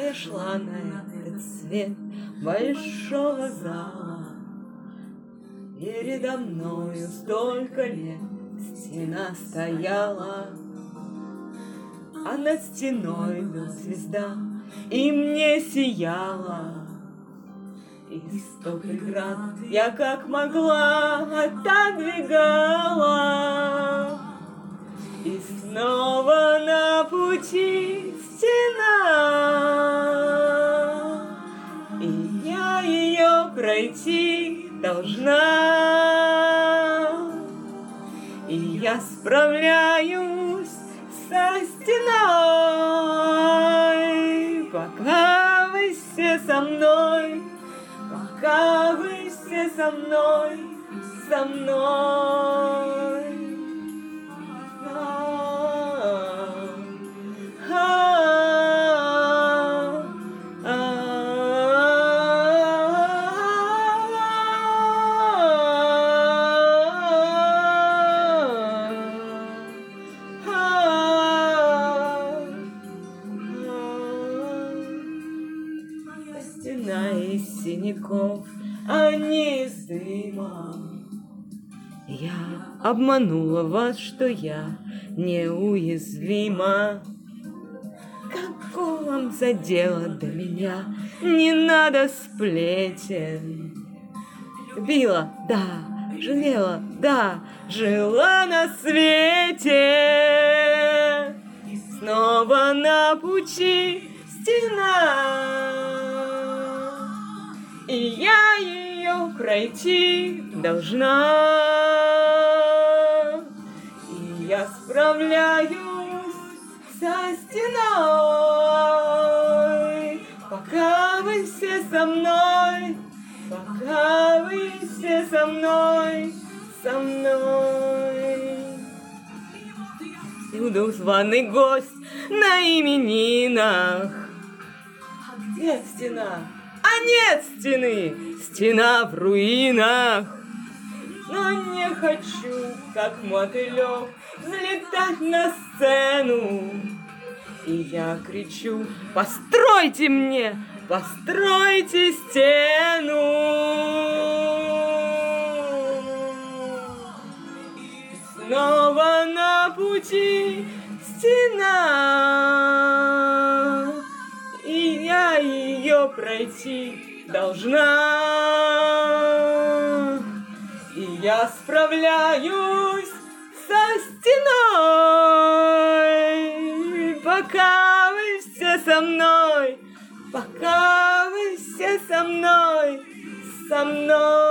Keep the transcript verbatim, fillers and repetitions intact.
я шла на этот свет большого зала, передо мною столько лет стена стояла, а над стеной была звезда, и мне сияла. И сто преград я как могла отодвигала, и снова на пути стена, и я ее пройти должна, и я справляюсь со стеной, пока вы все со мной, пока вы все со мной, со мной. Стена из синяков, а не из дыма. Я обманула вас, что я неуязвима. Какого вам за дело до меня? Не надо сплетен. Любила, да, жалела, да, жила на свете. Снова на пути стена, и я ее пройти должна, и я справляюсь со стеной, пока вы все со мной, пока вы все со мной, со мной. Всюду званый гость на именинах. Где стена? А нет стены, стена в руинах. Но не хочу, как мотылек, взлетать на сцену. И я кричу: постройте мне, постройте стену. И снова на пути стена, и я ее пройти должна, и я справляюсь со стеной, пока вы все со мной, пока вы все со мной, со мной.